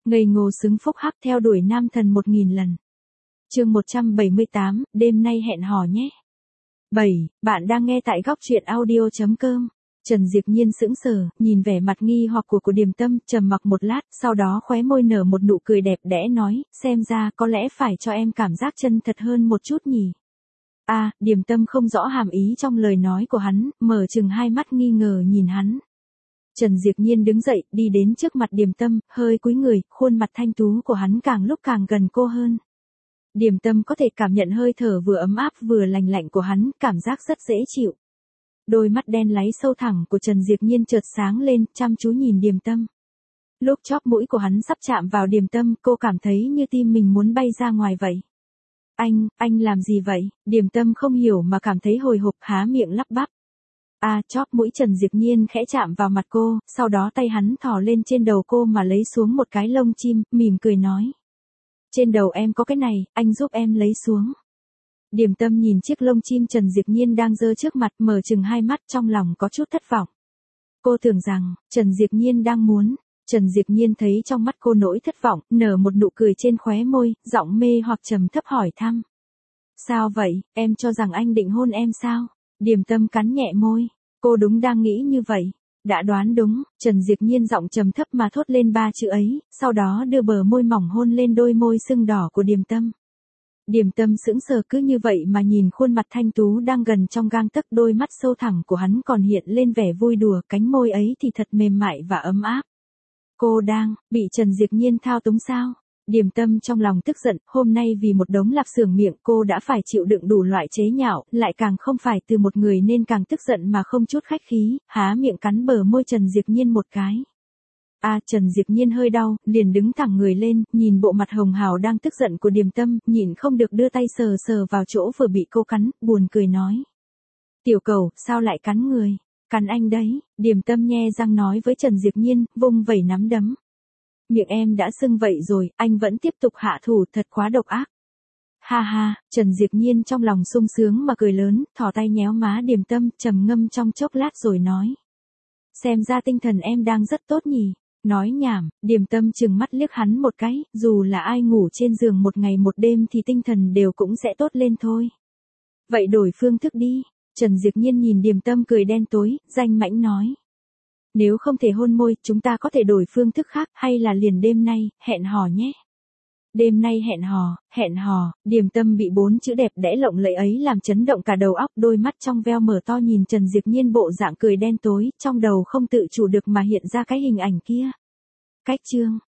Ngây ngô xứng phúc hắc theo đuổi nam thần 1000 lần. Chương 178, đêm nay hẹn hò nhé. 7. Bạn đang nghe tại góc truyện audio.com. Trần Diệp Nhiên sững sờ, nhìn vẻ mặt nghi hoặc của Điềm Tâm, trầm mặc một lát, sau đó khóe môi nở một nụ cười đẹp đẽ nói, xem ra có lẽ phải cho em cảm giác chân thật hơn một chút nhỉ. Điềm Tâm không rõ hàm ý trong lời nói của hắn, mở chừng hai mắt nghi ngờ nhìn hắn. Trần Diệp Nhiên đứng dậy, đi đến trước mặt Điềm Tâm, hơi cúi người, khuôn mặt thanh tú của hắn càng lúc càng gần cô hơn. Điềm Tâm có thể cảm nhận hơi thở vừa ấm áp vừa lành lạnh của hắn, cảm giác rất dễ chịu. Đôi mắt đen láy sâu thẳm của Trần Diệp Nhiên chợt sáng lên, chăm chú nhìn Điềm Tâm. Lúc chóp mũi của hắn sắp chạm vào Điềm Tâm, cô cảm thấy như tim mình muốn bay ra ngoài vậy. Anh làm gì vậy? Điềm Tâm không hiểu mà cảm thấy hồi hộp, há miệng lắp bắp. Chóp mũi Trần Diệp Nhiên khẽ chạm vào mặt cô, sau đó tay hắn thò lên trên đầu cô mà lấy xuống một cái lông chim, mỉm cười nói. Trên đầu em có cái này, anh giúp em lấy xuống. Điềm Tâm nhìn chiếc lông chim Trần Diệp Nhiên đang giơ trước mặt, mở chừng hai mắt, trong lòng có chút thất vọng. Cô tưởng rằng, Trần Diệp Nhiên đang muốn. Trần Diệp Nhiên thấy trong mắt cô nỗi thất vọng, nở một nụ cười trên khóe môi, giọng mê hoặc trầm thấp hỏi thăm. Sao vậy, em cho rằng anh định hôn em sao? Điềm Tâm cắn nhẹ môi. Cô đúng đang nghĩ như vậy. Đã đoán đúng, Trần Diệp Nhiên giọng trầm thấp mà thốt lên ba chữ ấy, sau đó đưa bờ môi mỏng hôn lên đôi môi sưng đỏ của Điềm Tâm. Điềm Tâm sững sờ cứ như vậy mà nhìn khuôn mặt thanh tú đang gần trong gang tấc, đôi mắt sâu thẳm của hắn còn hiện lên vẻ vui đùa, cánh môi ấy thì thật mềm mại và ấm áp. Cô đang bị Trần Diệp Nhiên thao túng sao? Điềm Tâm trong lòng tức giận, hôm nay vì một đống lạp xưởng miệng cô đã phải chịu đựng đủ loại chế nhạo, lại càng không phải từ một người nên càng tức giận mà không chút khách khí, há miệng cắn bờ môi Trần Diệp Nhiên một cái. Trần Diệp Nhiên hơi đau, liền đứng thẳng người lên, nhìn bộ mặt hồng hào đang tức giận của Điềm Tâm, nhịn không được đưa tay sờ sờ vào chỗ vừa bị cô cắn, buồn cười nói. Tiểu cầu, sao lại cắn người? Cắn anh đấy, Điềm Tâm nhe răng nói với Trần Diệp Nhiên, vung vẩy nắm đấm. Miệng em đã sưng vậy rồi, anh vẫn tiếp tục hạ thủ, thật quá độc ác. Ha ha, Trần Diệp Nhiên trong lòng sung sướng mà cười lớn, thò tay nhéo má Điềm Tâm, trầm ngâm trong chốc lát rồi nói. Xem ra tinh thần em đang rất tốt nhỉ. Nói nhảm, Điềm Tâm chừng mắt liếc hắn một cái, dù là ai ngủ trên giường một ngày một đêm thì tinh thần đều cũng sẽ tốt lên thôi. Vậy đổi phương thức đi. Trần Diệp Nhiên nhìn Điềm Tâm cười đen tối, danh mãnh nói. Nếu không thể hôn môi, chúng ta có thể đổi phương thức khác, hay là liền đêm nay, hẹn hò nhé. Đêm nay hẹn hò, Điềm Tâm bị 4 chữ đẹp đẽ lộng lẫy ấy làm chấn động cả đầu óc, đôi mắt trong veo mở to nhìn Trần Diệp Nhiên bộ dạng cười đen tối, trong đầu không tự chủ được mà hiện ra cái hình ảnh kia. Cách chương